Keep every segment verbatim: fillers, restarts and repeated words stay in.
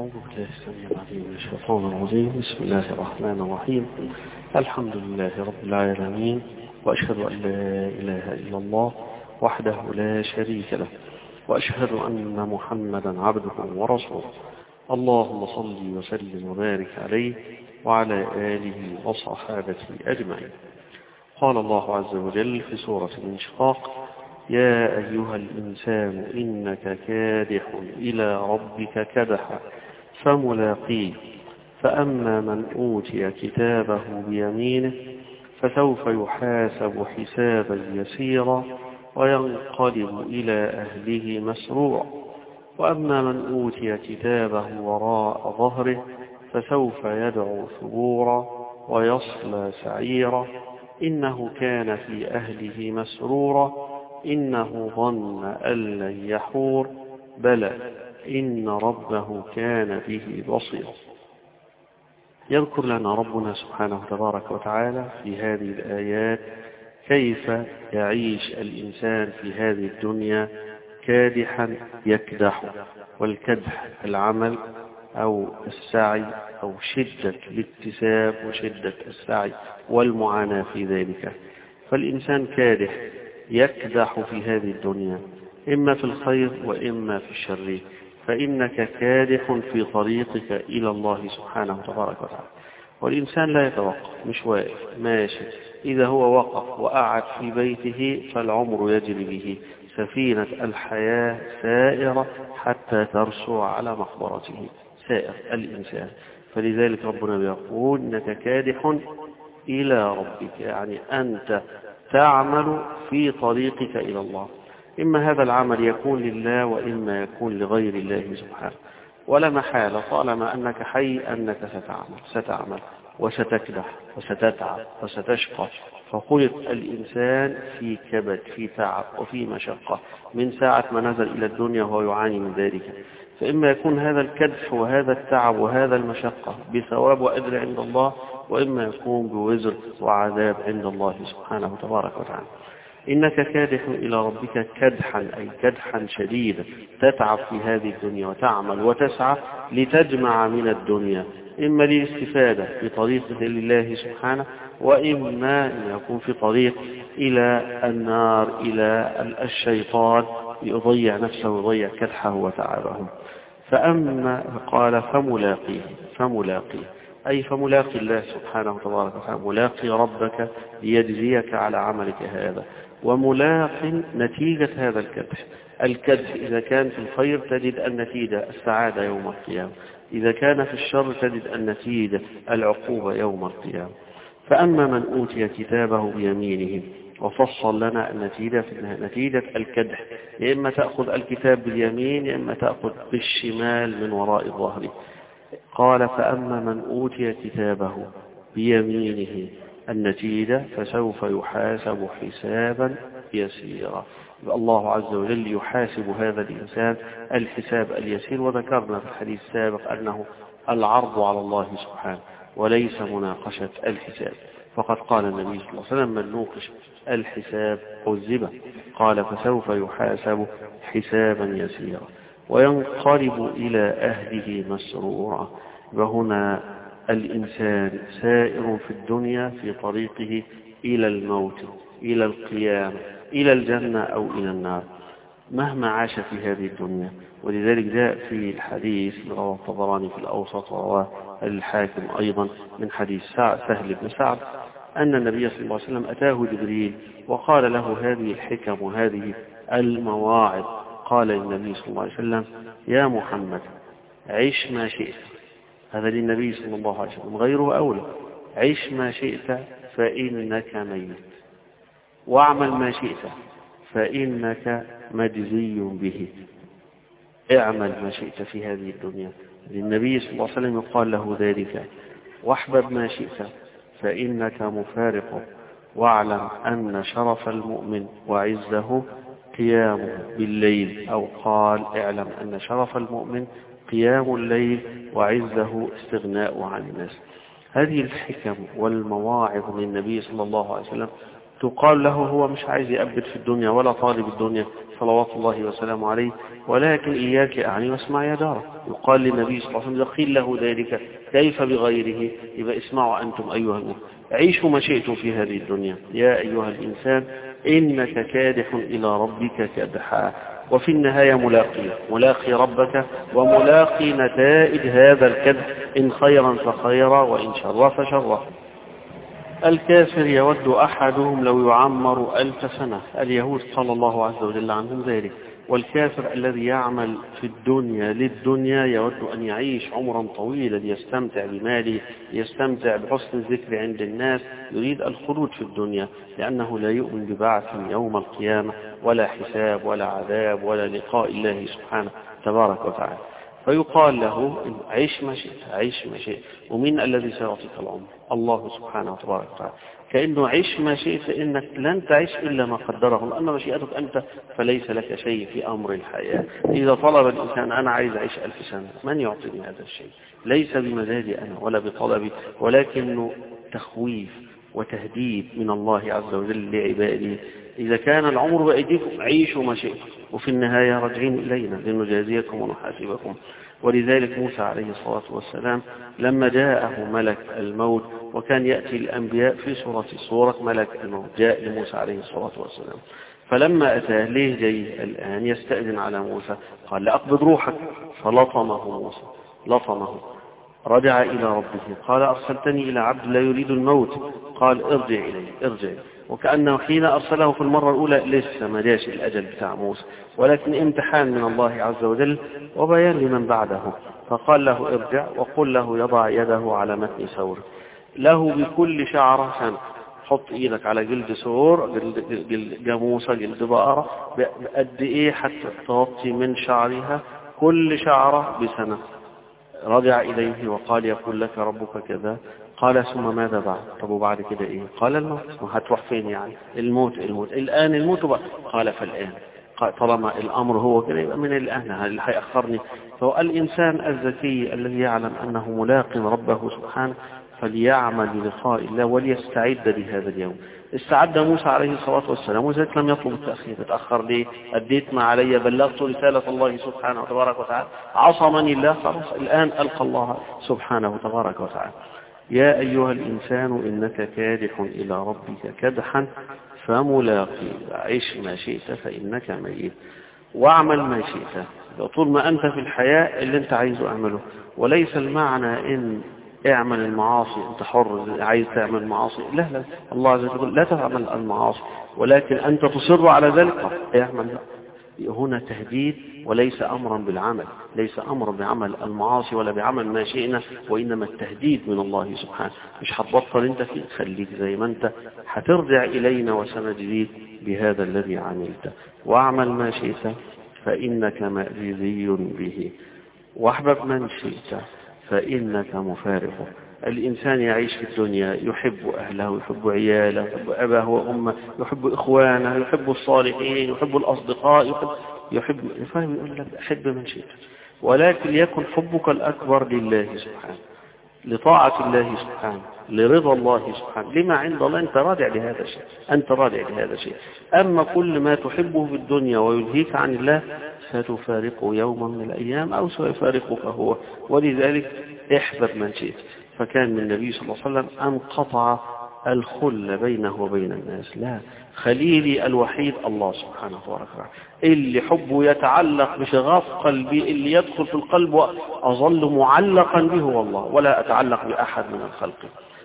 أعوذ بالله السميع العليم من الشيطان الرجيم. بسم الله الرحمن الرحيم. الحمد لله رب العالمين، وأشهد أن لا إله إلا الله وحده لا شريك له، وأشهد أن محمدا عبده ورسوله. اللهم صل وسلم وبارك عليه وعلى آله وصحابته أجمعين. قال الله عز وجل في سورة الانشقاق: يا أيها الإنسان إنك كادح إلى ربك كدحا فملاقيه فأما من أوتي كتابه بيمينه فسوف يحاسب حسابا يسيرا وينقلب إلى أهله مسرورا، وأما من أوتي كتابه وراء ظهره فسوف يدعو ثبورا ويصلى سعيرا إنه كان في أهله مسرورا إنه ظن أن لن يحور بلى إن ربه كان به بصيرا. يذكر لنا ربنا سبحانه تبارك وتعالى في هذه الآيات كيف يعيش الإنسان في هذه الدنيا كادحا يكدح، والكدح العمل أو السعي أو شدة الاكتساب وشدة السعي والمعاناة في ذلك. فالإنسان كادح يكدح في هذه الدنيا إما في الخير وإما في الشر، فإنك كادح في طريقك إلى الله سبحانه تبارك وتعالى. والإنسان لا يتوقف، مش واقف ماشي، إذا هو وقف وقعد في بيته فالعمر يجري به، سفينة الحياة سائرة حتى ترسو على مقبرته، سائر الإنسان. فلذلك ربنا يقول إنك كادح إلى ربك، يعني أنت تعمل في طريقك إلى الله، إما هذا العمل يكون لله وإما يكون لغير الله سبحانه، ولا محالة طالما أنك حي أنك ستعمل ستعمل وستكدح وستتعب وستشقى. فخلق الإنسان في كبد، في تعب وفي مشقة من ساعة ما نزل إلى الدنيا وهو يعاني من ذلك. فإما يكون هذا الكدح وهذا التعب وهذا المشقة بثواب وأجر عند الله، وإما يكون بوزر وعذاب عند الله سبحانه تبارك وتعالى. إنك كادح إلى ربك كدحا، أي كدحا شديدا، تتعب في هذه الدنيا وتعمل وتسعى لتجمع من الدنيا، إما للاستفادة في طريق لله سبحانه، وإما أن يكون في طريق إلى النار إلى الشيطان يضيع نفسه ويضيع كدحه وتعبه. فأما قال فملاقيه فملاقيه أي فملاقي الله سبحانه تبارك وتعالى، ملاقي ربك ليجزيك على عملك هذا، وملاق نتيجة هذا الكدح. الكدح إذا كان في الخير تجد النتيجة السعادة يوم القيامة، إذا كان في الشر تجد النتيجة العقوبة يوم القيامة. فأما من أوتي كتابه بيمينه، وفصل لنا النتيجة في نتيجة الكدح، يا إما تأخذ الكتاب باليمين يا إما تأخذ بالشمال من وراء الظهر. قال فأما من أوتي كتابه بيمينه النتيجة فسوف يحاسب حسابا يسيرا. الله عز وجل يحاسب هذا الإنسان الحساب اليسير، وذكرنا في الحديث السابق أنه العرض على الله سبحانه وليس مناقشة الحساب. فقد قال النبي صلى الله عليه وسلم من نوقش الحساب عذب. قال فسوف يحاسب حسابا يسيرا وينقلب إلى أهله مسرورا. وهنا الإنسان سائر في الدنيا في طريقه إلى الموت، إلى القيامة، إلى الجنة أو إلى النار، مهما عاش في هذه الدنيا. ولذلك جاء في الحديث رواه الطبراني في الأوسط ورواه الحاكم أيضا من حديث سهل بن سعد أن النبي صلى الله عليه وسلم أتاه جبريل وقال له هذه الحكم وهذه المواعظ. قال النبي صلى الله عليه وسلم يا محمد عيش ما شئت، هذا للنبي صلى الله عليه وسلم غيره أولى، عيش ما شئت فإنك ميت، واعمل ما شئت فإنك مجزي به. اعمل ما شئت في هذه الدنيا، للنبي صلى الله عليه وسلم يقال له ذلك، واحبب ما شئت فإنك مفارق، واعلم أن شرف المؤمن وعزه قيامه بالليل، أو قال اعلم أن شرف المؤمن قيام الليل وعزه استغناء عن الناس. هذه الحكم والمواعظ للنبي صلى الله عليه وسلم تقال له هو مش عايز يأبد في الدنيا ولا طالب الدنيا صلوات الله وسلامه عليه، ولكن إياك أعني واسمع يا دار. يقال للنبي صلى الله عليه وسلم قيل له ذلك كيف بغيره؟ يبقى اسمعوا أنتم أيها المؤمنون، عيشوا ما شئتم في هذه الدنيا. يا أيها الإنسان إنك كادح إلى ربك كدحا، وفي النهاية ملاقي ملاقي ربك وملاقي نتائج هذا الكدح، إن خيرا فخيرا وإن شرا فشرا. الكافر يود أحدهم لو يعمر ألف سنة، اليهود قال الله عز وجل عنهم ذلك. والكافر الذي يعمل في الدنيا للدنيا يود أن يعيش عمرا طويلا، يستمتع بماله، يستمتع بحسن الذكر عند الناس، يريد الخلود في الدنيا، لأنه لا يؤمن ببعث يوم القيامة ولا حساب ولا عذاب ولا لقاء الله سبحانه تبارك وتعالى. فيقال له عيش ما شئت، عيش ما شئت. ومن الذي سيعطيك العمر؟ الله سبحانه وتبارك وتعالى. كأنه عيش ما شئت، إنك لن تعيش إلا ما قدره الله، أما مشيئتك أنت فليس لك شيء في أمر الحياة. إذا طلب الإنسان أنا عايز أعيش ألف سنة، من يعطيني هذا الشيء؟ ليس بمزاجي أنا ولا بطلبي، ولكنه تخويف وتهديد من الله عز وجل لعباده. إذا كان العمر بأيديكم عيشوا ما شئتم، وفي النهاية راجعين إلينا لنجازيكم ونحاسبكم. ولذلك موسى عليه الصلاة والسلام لما جاءه ملك الموت، وكان يأتي الأنبياء في صورة صورة ملك الموت، جاء لموسى عليه الصلاة والسلام، فلما أتاه ليه جاي الآن يستأذن على موسى؟ قال لأقبض روحك، فلطمه موسى لطمه. رجع إلى ربه قال أرسلتني إلى عبد لا يريد الموت، قال ارجع إليه ارجع. وكأنه حين أرسله في المرة الأولى لسه ما جاش الأجل بتاع موسى، ولكن امتحان من الله عز وجل وبيان لمن بعده. فقال له ارجع وقل له يضع يده على متن ثور له بكل شعرة سنة. حط ايدك على جلد ثور، جلد, جلد جاموسة، جلد بقرة، بقد ايه حتى تغطي من شعرها كل شعرة بسنة. رجع إليه وقال يقول لك ربك كذا. قال ثم ماذا بعد؟ طب وبعد كده ايه؟ قال الموت. هتروح فين يعني؟ الموت الموت الآن الموت بقى. قال فالآن. قال طالما الأمر هو كده يبقى من الآن، اللي هيأخرني. فهو الإنسان الذكي الذي يعلم أنه ملاق ربه سبحانه فليعمل للقاء الله وليستعد لهذا اليوم. استعد موسى عليه الصلاة والسلام، وذلك لم يطلب التأخير. اتأخر ليه؟ أديت ما علي، بلغت رسالة الله سبحانه وتبارك وتعالى، عصمني الله، خلاص الآن ألقى الله سبحانه وتبارك وتعالى. يا أيها الإنسان إنك كادح إلى ربك كدحا فملاقي، عيش ما شئت فإنك ميت، واعمل ما شئت. طول ما أنت في الحياة اللي أنت عايزه أعمله، وليس المعنى إن اعمل المعاصي أنت حر، عايز تعمل معاصي، لا لا، الله عز وجل لا تعمل المعاصي، ولكن أنت تصر على ذلك اعمل. هنا تهديد وليس أمرا بالعمل، ليس أمرا بعمل المعاصي ولا بعمل ما شئنا، وإنما التهديد من الله سبحانه. مش هتبطل انت فيه، خليك زي ما انت، هترجع إلينا وسنجزيك بهذا الذي عملته. واعمل ما شئت فإنك مأجزي به، واحبب من شئت فإنك مفارقه. الإنسان يعيش في الدنيا يحب أهله، يحب عياله، يحب أباه وأمه، يحب إخوانه، يحب الصالحين، يحب الأصدقاء، يحب يحب يفهم يقول لك أحب من شئت، ولكن ليكن حبك الأكبر لله سبحانه، لطاعة الله سبحانه، لرضا الله سبحانه، لما عند الله. أنت راجع لهذا الشيء، أنت راجع لهذا الشيء. أما كل ما تحبه في الدنيا ويلهيك عن الله ستفارقه يوما من الأيام أو سيفارقك هو. ولذلك احبب من شئت. فكان من النبي صلى الله عليه وسلم أن قطع الخل بينه وبين الناس. لا، خليلي الوحيد الله سبحانه وتعالى، اللي حبه يتعلق بشغاف قلبي، اللي يدخل في القلب وأظل معلقا به هو الله، ولا أتعلق بأحد من الخلق.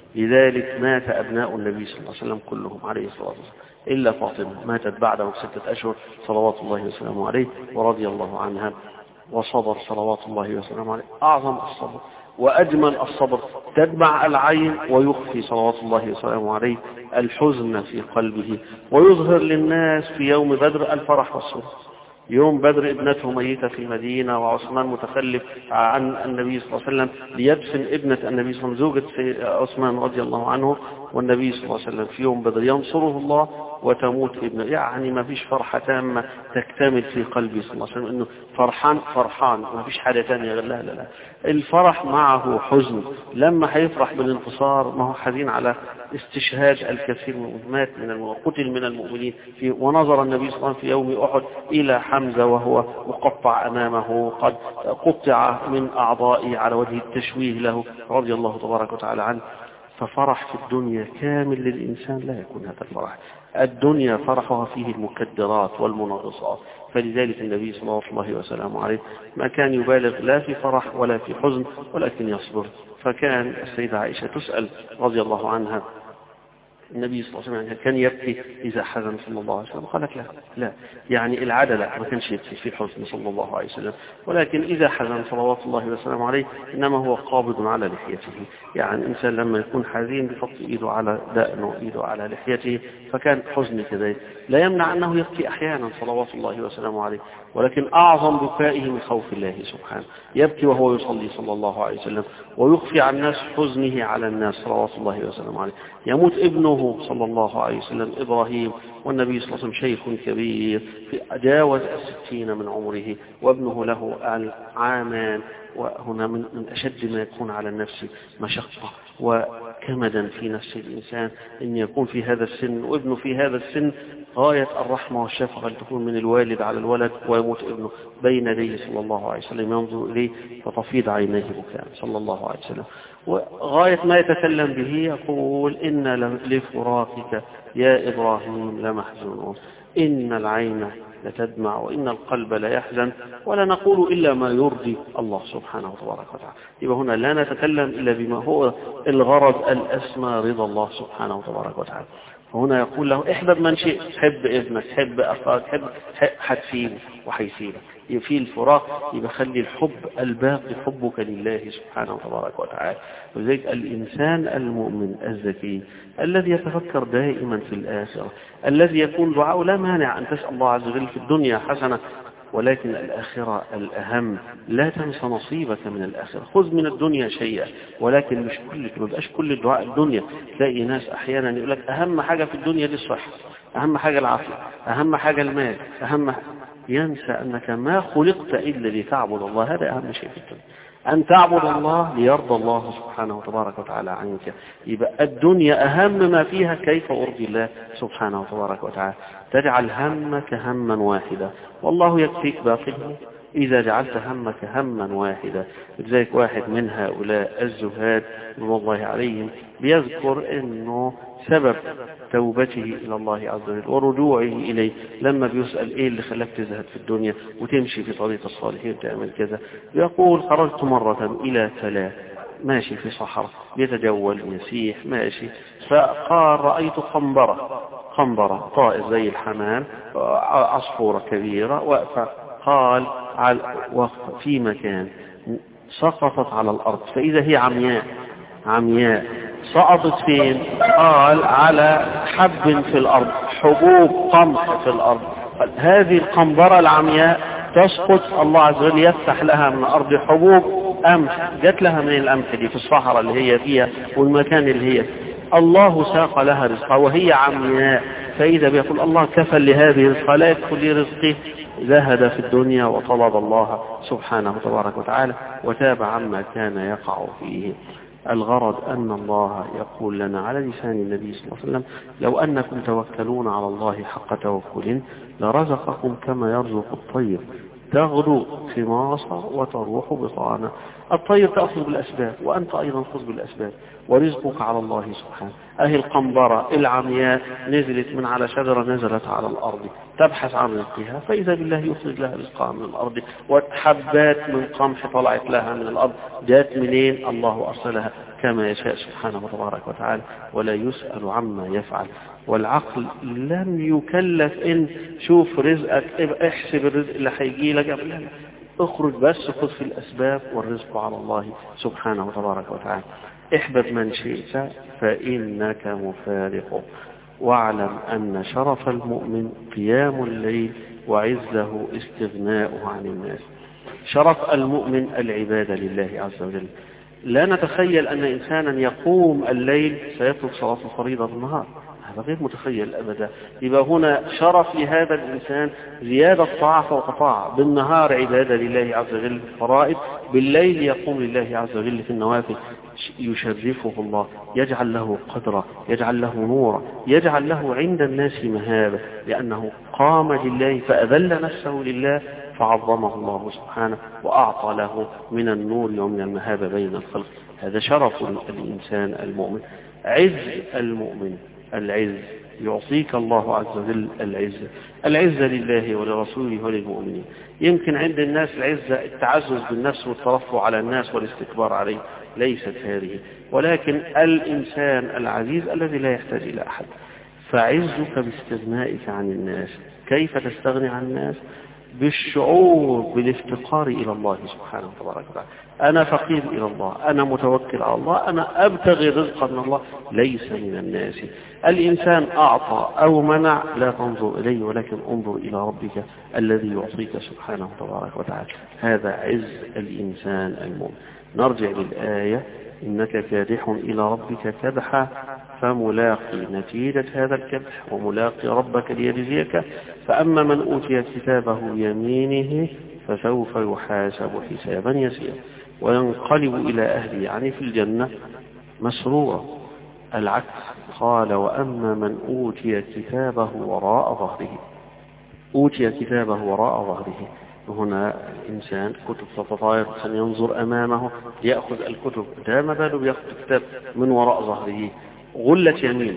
لذلك مات أبناء النبي صلى الله عليه وسلم كلهم عليه الصلاة والسلام إلا فاطمة، ماتت بعده ستة أشهر صلوات الله وسلامه عليه ورضي الله عنها، وصبر صلوات الله وسلامه عليه أعظم الصبر وأجمل الصبر. تدمع العين ويخفي صلوات الله وسلامه عليه الحزن في قلبه، ويظهر للناس في يوم بدر الفرح والسرور. يوم بدر ابنته ميتة في المدينة، وعثمان متخلف عن النبي صلى الله عليه وسلم ليدفن ابنة النبي صلى الله عليه وسلم زوجة عثمان رضي الله عنه، والنبي صلى الله عليه وسلم في يوم بدر ينصره الله وتموت ابنه، يعني ما فيش فرحة تامة تكتمل في قلبي صلى الله عليه وسلم انه فرحان فرحان ما فيش حاجة تانية. لا لا لا، الفرح معه حزن. لما هيفرح بالانتصار ما هو حزين على استشهاد الكثير من مات من المؤمنين، قتل من المؤمنين في، ونظر النبي صلى الله عليه وسلم في يوم أحد إلى حمزة وهو مقطع أمامه قد قطع من أعضائه على وجه التشويه له رضي الله تبارك وتعالى عنه. ففرح في الدنيا كامل للإنسان لا يكون هذا الفرح. الدنيا فرحها فيه المكدرات والمنغصات، فلذلك النبي صلى الله عليه وسلم عليه ما كان يبالغ لا في فرح ولا في حزن ولكن يصبر. فكان السيدة عائشة تسأل رضي الله عنها النبي صلى الله عليه وسلم كان يبكي إذا حزن صلى الله عليه وسلم؟ قالت لا لا، يعني العدل ما كانش يبكي في الحزن صلى الله عليه وسلم، ولكن إذا حزن صلوات الله وسلامه عليه إنما هو قابض على لحيته. يعني إنسان لما يكون حزين بيحط إيده على دقنه إيده على لحيته، فكان حزن كذلك لا يمنع أنه يبكي أحيانا صلوات الله وسلامه عليه، ولكن أعظم بكائه من خوف الله سبحانه. يبكي وهو يصلي صلى الله عليه وسلم ويخفي عن الناس حزنه على الناس صلوات الله وسلامه عليه. يموت ابنه صلى الله عليه وسلم إبراهيم والنبي صلى الله عليه وسلم شيخ كبير جاوز الستين من عمره وابنه له عامان، وهنا من أشد ما يكون على النفس مشقة وكمدا في نفس الإنسان أن يكون في هذا السن وابنه في هذا السن. غاية الرحمة والشفقة تكون من الوالد على الولد ويموت ابنه بين يديه صلى الله عليه وسلم ينظر إليه فتفيض عينيه بكاء صلى الله عليه وسلم. وغاية ما يتكلم به يقول إن لفراقك يا إبراهيم لمحزونون، إن العين لتدمع وإن القلب لا يحزن ولا نقول إلا ما يرضي الله سبحانه وتبارك وتعالى. يبقى هنا لا نتكلم إلا بما هو الغرض الأسمى رضا الله سبحانه وتبارك وتعالى. فهنا يقول له احبب من شئت، حب ابنك حب أخاك حب حتفينه وحيسيبك. في الفراق يبقى خلي الحب الباقي حبك لله سبحانه وتبارك وتعالى. وذلك الإنسان المؤمن الذكي الذي يتفكر دائما في الآخرة الذي يكون دعاءه لا مانع أن تسأل الله عز وجل في الدنيا حسنة، ولكن الآخرة الأهم. لا تنسى نصيبك من الآخرة، خذ من الدنيا شيئا ولكن مش كل ما بقاش كل الدعاء الدنيا. تلاقي ناس أحيانا يقول لك أهم حاجة في الدنيا دي الصحة، أهم حاجة العافية، أهم حاجة المال، أهم ينسى أنك ما خلقت إلا لتعبد الله. هذا أهم شيء في الدنيا، أن تعبد الله ليرضى الله سبحانه وتبارك وتعالى عنك. يبقى الدنيا أهم ما فيها كيف أرضي الله سبحانه وتبارك وتعالى. تجعل همك هما واحدا والله يكفيك باقي إذا جعلت همك هما واحدا. لذلك واحد من هؤلاء الزهاد رضي الله عليهم بيذكر أنه سبب توبته إلى الله عز وجل ورجوعه إليه لما بيسأل إيه اللي خلاك تزهد في الدنيا وتمشي في طريق الصالحين وتعمل كذا، يقول خرجت مرة إلى ثلاث ماشي في صحراء يتجول يسيح ماشي، فقال رأيت قنبرة قنبرة طائر زي الحمام عصفورة كبيرة واقفة، قال في مكان سقطت على الأرض فإذا هي عمياء عمياء سقطت فين؟ قال على حب في الأرض، حبوب قمح في الأرض. هذه القنبرة العمياء تسقط الله عز وجل يفتح لها من الأرض حبوب قمح. جت لها من القمح دي في الصحراء اللي هي فيها والمكان اللي هي الله ساق لها رزقها وهي عمياء. فإذا بيقول الله كفل لهذه رزقها لا يكفل لي رزقي، زهد في الدنيا وطلب الله سبحانه وتبارك وتعالى وتاب عما كان يقع فيه. الغرض أن الله يقول لنا على لسان النبي صلى الله عليه وسلم لو أنكم توكلون على الله حق توكل لرزقكم كما يرزق الطير تغدو خماصا وتروح بطانا. الطير تأخذ بالأسباب وأنت أيضا خذ بالأسباب ورزقك على الله سبحانه. أهي القنبرة العمياء نزلت من على شجرة نزلت على الأرض تبحث عن رزقها فإذا بالله يخرج لها رزقها من الأرض، وحبات من قمح طلعت لها من الأرض جاءت منين؟ الله أرسلها كما يشاء سبحانه وتبارك وتعالى ولا يسأل عما يفعل. والعقل لم يكلف إن شوف رزقك احسب الرزق اللي هيجي لك، اخرج بس خذ في الأسباب والرزق على الله سبحانه وتبارك وتعالى. احبب من شئت فإنك مفارق، واعلم أن شرف المؤمن قيام الليل وعزه استغناؤه عن الناس. شرف المؤمن العبادة لله عز وجل. لا نتخيل أن إنسانا يقوم الليل سيترك صلاة الفريضة بالنهار، هذا غير متخيل أبدا. يبقى هنا شرف لهذا الإنسان زيادة طاعة فوق طاعة، بالنهار عبادة لله عز وجل في الفرائض، بالليل يقوم لله عز وجل في النوافل. يشرفه الله، يجعل له قدرا، يجعل له نورا، يجعل له عند الناس مهابة، لأنه قام لله فأذل نفسه لله فعظمه الله سبحانه وأعطى له من النور ومن المهابة بين الخلق. هذا شرف الإنسان المؤمن. عز المؤمن، العز يعطيك الله عز وجل العزة. العزة لله ولرسوله وللمؤمنين. يمكن عند الناس العزة التعزز بالنفس والترفع على الناس والاستكبار عليه، ليست هذه، ولكن الإنسان العزيز الذي لا يحتاج إلى أحد. فعزك باستغنائك عن الناس. كيف تستغني عن الناس؟ بالشعور بالافتقار إلى الله سبحانه وتعالى. أنا فقير إلى الله، أنا متوكل على الله، أنا أبتغي رزقا من الله ليس من الناس. الإنسان أعطى أو منع لا تنظر إليه، ولكن انظر إلى ربك الذي يعطيك سبحانه وتعالى. هذا عز الإنسان المؤمن. نرجع للآية: إنك كادح إلى ربك كدحا فملاقي نتيجة هذا الكدح وملاقي ربك ليجزيك. فأما من أوتي كتابه يمينه فسوف يحاسب حسابا يسيرا وينقلب إلى أهله، يعني في الجنة، مسرورا. العكس قال: وأما من أوتي كتابه وراء ظهره. أوتي كتابه وراء ظهره، هنا الإنسان كتب تتطاير، ينظر أمامه يأخذ الكتب، ده ما باله بيأخذ الكتاب من وراء ظهره. غلة يمين،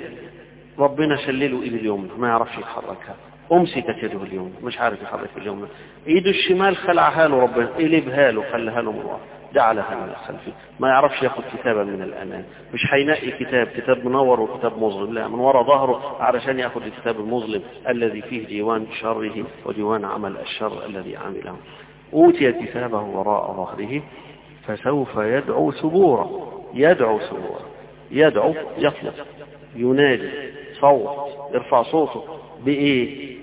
ربنا شلله إيد اليوم ما يعرفش يتحركها، أمسكت يده اليوم مش عارف يحرك اليوم، إيده الشمال خلعها له ربنا، قلبها له خلها له من وراء، جعلها من الخلف، ما يعرفش ياخذ كتابا من الأمام، مش هينقي كتاب كتاب منور وكتاب مظلم، لا، من وراء ظهره علشان ياخذ الكتاب المظلم الذي فيه ديوان شره وديوان عمل الشر الذي عمله. أوتي كتابه وراء ظهره فسوف يدعو ثبورا. يدعو ثبورا، يدعو يطلب، ينادي، صوت، يرفع صوته بإيه؟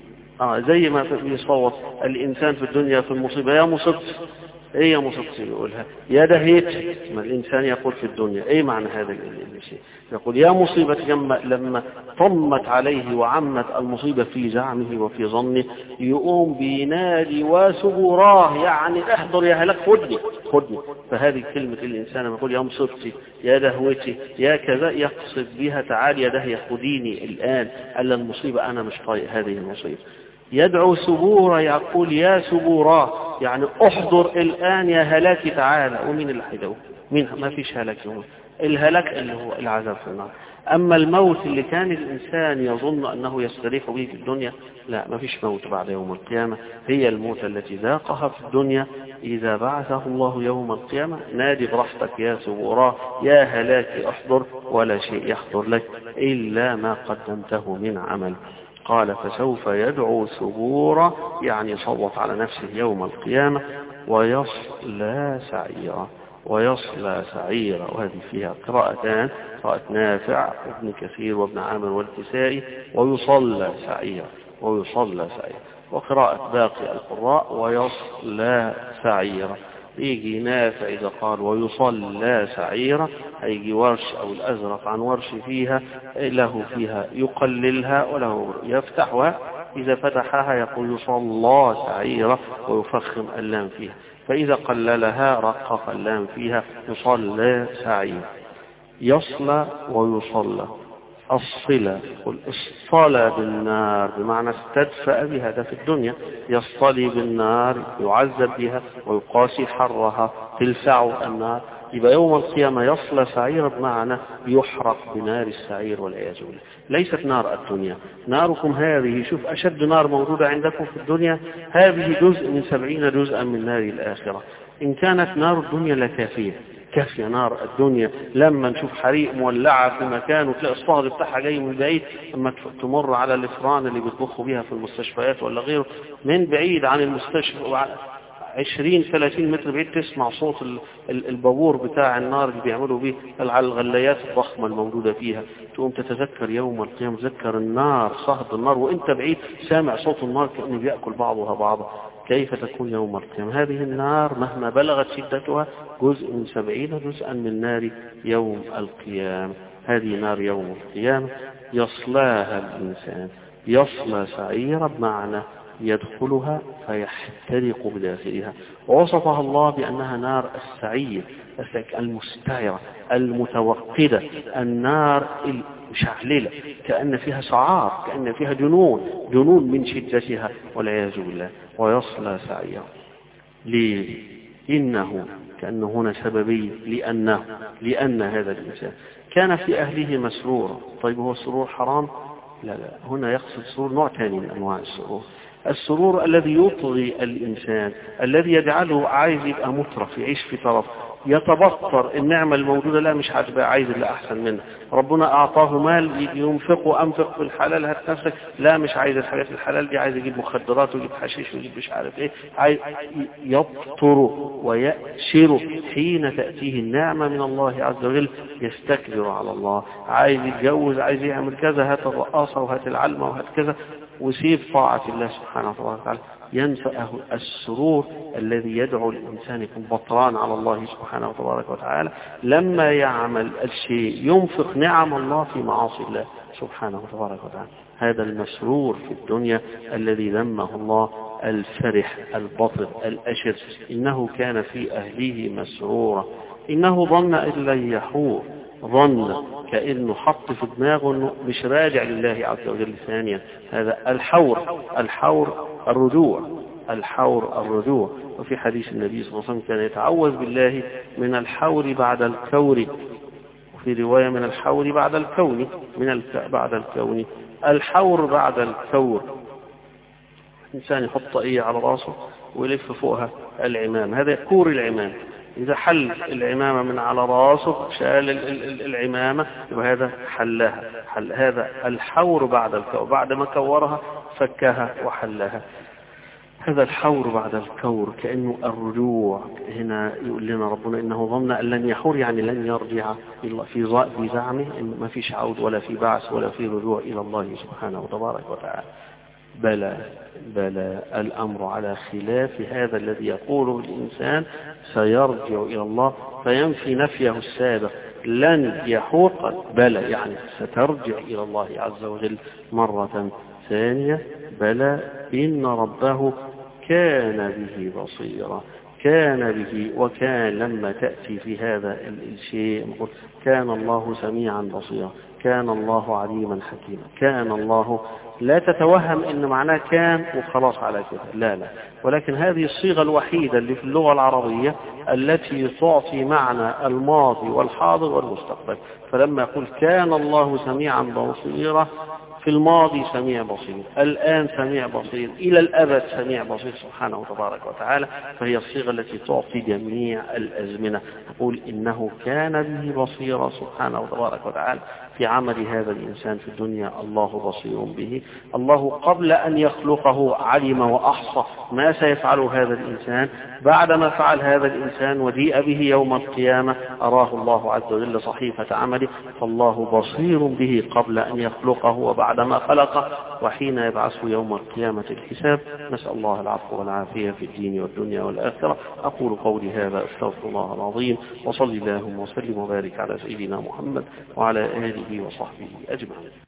آه زي ما يصوت الإنسان في الدنيا في المصيبة: يا مصيبتي. ايه يا مصيبتي؟ يقولها. يا دهيت، ما الإنسان يقول في الدنيا. ايه معنى هذا الشيء؟ يقول يا مصيبتي لما لما طمت عليه وعمت المصيبة في زعمه وفي ظنه، يقوم بينادي وسبوراه، يعني احضر يا هلاك، خدني خدني. فهذه كلمة الإنسان لما يقول يا مصيبتي، يا دهوتي، يا كذا، يقصد بها تعالي يا دهية خديني الآن، ألا المصيبة أنا مش طايق هذه المصيبة. يدعو سبورا، يقول يا سبورا، يعني احضر الآن يا هلاكي تعالى. ومين اللي حيدعوه؟ مين؟ ما فيش هلاك يوم. الهلاك اللي هو العذاب في النار. أما الموت اللي كان الإنسان يظن أنه يستريح به في الدنيا، لا، ما فيش موت بعد يوم القيامة. هي الموت التي ذاقها في الدنيا إذا بعثه الله يوم القيامة نادي براحتك يا سبورا، يا هلاكي احضر، ولا شيء يحضر لك إلا ما قدمته من عمل. قال فسوف يدعو ثبورا، يعني صوت على نفسه يوم القيامة. ويصلى سعيرا، ويصلى سعيرا، وهذه فيها قراءتان، قراءة نافع وابن كثير وابن عامر والكسائي: ويصلى سعيرا، ويصلى سعيرا. وقراءة باقي القراء: ويصلى سعيرا. يجي نافع إذا قال ويصلى سعيرا، هيجي ورش أو الأزرق عن ورش فيها له فيها يقللها وله يفتحها، إذا فتحها يقول يصلى سعيرا ويفخم اللام فيها، فإذا قللها رقق اللام فيها يصلى سعيرا. يصلى ويصلى. الصلة اصطلى بالنار بمعنى استدفأ بها، ده في الدنيا. يصطلي بالنار يعذب بها ويقاسي حرها تلسع النار. يبقى يوم القيامة يصلى سعيرا بمعنى يحرق بنار السعير والعياذ بالله. ليست نار الدنيا، ناركم هذه، شوف أشد نار موجودة عندكم في الدنيا، هذه جزء من سبعين جزءا من نار الآخرة. إن كانت نار الدنيا لكافية، كافية نار الدنيا. لما نشوف حريق مولعة في مكان وتلاقي الصهر بتاعها جاي من بعيد، لما تمر على الافران اللي بيطبخوا بيها في المستشفيات ولا غيره، من بعيد عن المستشفى عشرين ثلاثين متر بعيد تسمع صوت البابور بتاع النار اللي بيعملوا به على الغليات الضخمة الموجودة فيها. تقوم تتذكر يوم القيامة، تذكر النار، صهد النار، وانت بعيد سامع صوت النار كأنه بيأكل بعضها بعضا. كيف تكون يوم القيامة؟ هذه النار مهما بلغت شدتها جزء من سبعين جزءا من نار يوم القيامة. هذه نار يوم القيامة يصلاها الإنسان، يصلى سعيرا بمعنى يدخلها فيحترق بداخلها. ووصفها الله بأنها نار السعير المستعرة المتوقدة، النار المشعللة، كأن فيها سعار، كأن فيها جنون جنون من شدتها والعياذ بالله. ويصلى سعيرا. ليه؟ إنه كأنه هنا سببي، لأنه لأن هذا الإنسان كان في أهله مسرورا. طيب هو السرور حرام؟ لا لا، هنا يقصد سرور نوع ثاني من أنواع السرور، السرور الذي يطغي الإنسان، الذي يجعله عايز يبقى مترف، يعيش في طرف، يتبطر النعمة الموجودة، لا مش عاجبه، عايز اللي أحسن منه. ربنا أعطاه مال ينفقه، أنفق في الحلال، هات نفسك، لا مش عايز الحاجات الحلال دي، عايز يجيب مخدرات ويجيب حشيش ويجيب مش عارف إيه، عايز يبطر ويأشر حين تأتيه النعمة من الله عز وجل، يستكبر على الله، عايز يتجوز، عايز يعمل كذا، هات الرقاصة وهات العلمة وهات كذا، وسيب طاعة الله سبحانه وتعالى. ينفأه السرور الذي يدعو الإنسان يكون بطران على الله سبحانه وتبارك وتعالى لما يعمل الشيء ينفق نعم الله في معاصي الله سبحانه وتبارك وتعالى. هذا المسرور في الدنيا الذي ذمه الله، الفرح البطر الأشر، إنه كان في أهله مسرورا، إنه ظن أن لن يحور، ظن كأنه حط في دماغه أنه مش راجع لله عز وجل. ثانيا هذا الحور، الحور الرجوع، الحور الرجوع. وفي حديث النبي صلى الله عليه وسلم كان يتعوذ بالله من الحور بعد الكور، وفي رواية من الحور بعد الكون، من الك... بعد الكون. الحور بعد الكور، إنسان يحط طاقية على راسه ويلف فوقها العمام، هذا كور العمام. إذا حل العمامة من على راسه، شال العمامة، يبقى هذا حلها، حل. هذا الحور بعد الكور، بعد ما كورها فكها وحلها. هذا الحور بعد الكور، كأنه الرجوع. هنا يقول لنا ربنا إنه ظن أن لن يحور، يعني لن يرجع في زعمه إن ما فيش عود ولا في بعث ولا في رجوع إلى الله سبحانه وتبارك وتعالى. بلى بلى، الأمر على خلاف هذا الذي يقوله الإنسان سيرجع إلى الله، فينفي نفيه السابق لن يحور، بلى يعني سترجع إلى الله عز وجل مرة ثانية. بلى إن ربه كان به بصيرا، كان به، وكان لما تأتي في هذا الشيء كان الله سميعا بصيرا، كان الله عليما حكيما، كان الله. لا تتوهم ان معناه كان وخلاص على كده، لا لا، ولكن هذه الصيغة الوحيدة اللي في اللغة العربية التي تعطي معنى الماضي والحاضر والمستقبل. فلما يقول كان الله سميعا بصيرا، في الماضي سميع بصير، الآن سميع بصير، إلى الأبد سميع بصير سبحانه وتبارك وتعالى. فهي الصيغة التي تعطي جميع الأزمنة. تقول إنه كان به بصيرا سبحانه وتبارك وتعالى في عمل هذا الإنسان في الدنيا، الله بصير به. الله قبل أن يخلقه علم وأحصى ما سيفعل هذا الإنسان. بعدما فعل هذا الإنسان وجيء به يوم القيامة أراه الله عز وجل صحيفة عمله، فالله بصير به قبل أن يخلقه وبعدما خلقه وحين يبعثه يوم القيامة الحساب. نسأل الله العفو والعافية في الدين والدنيا والآخرة. أقول قولي هذا، أستغفر الله العظيم، وصلي اللهم وسلم وبارك على سيدنا محمد وعلى آله وصحبه أجمعين.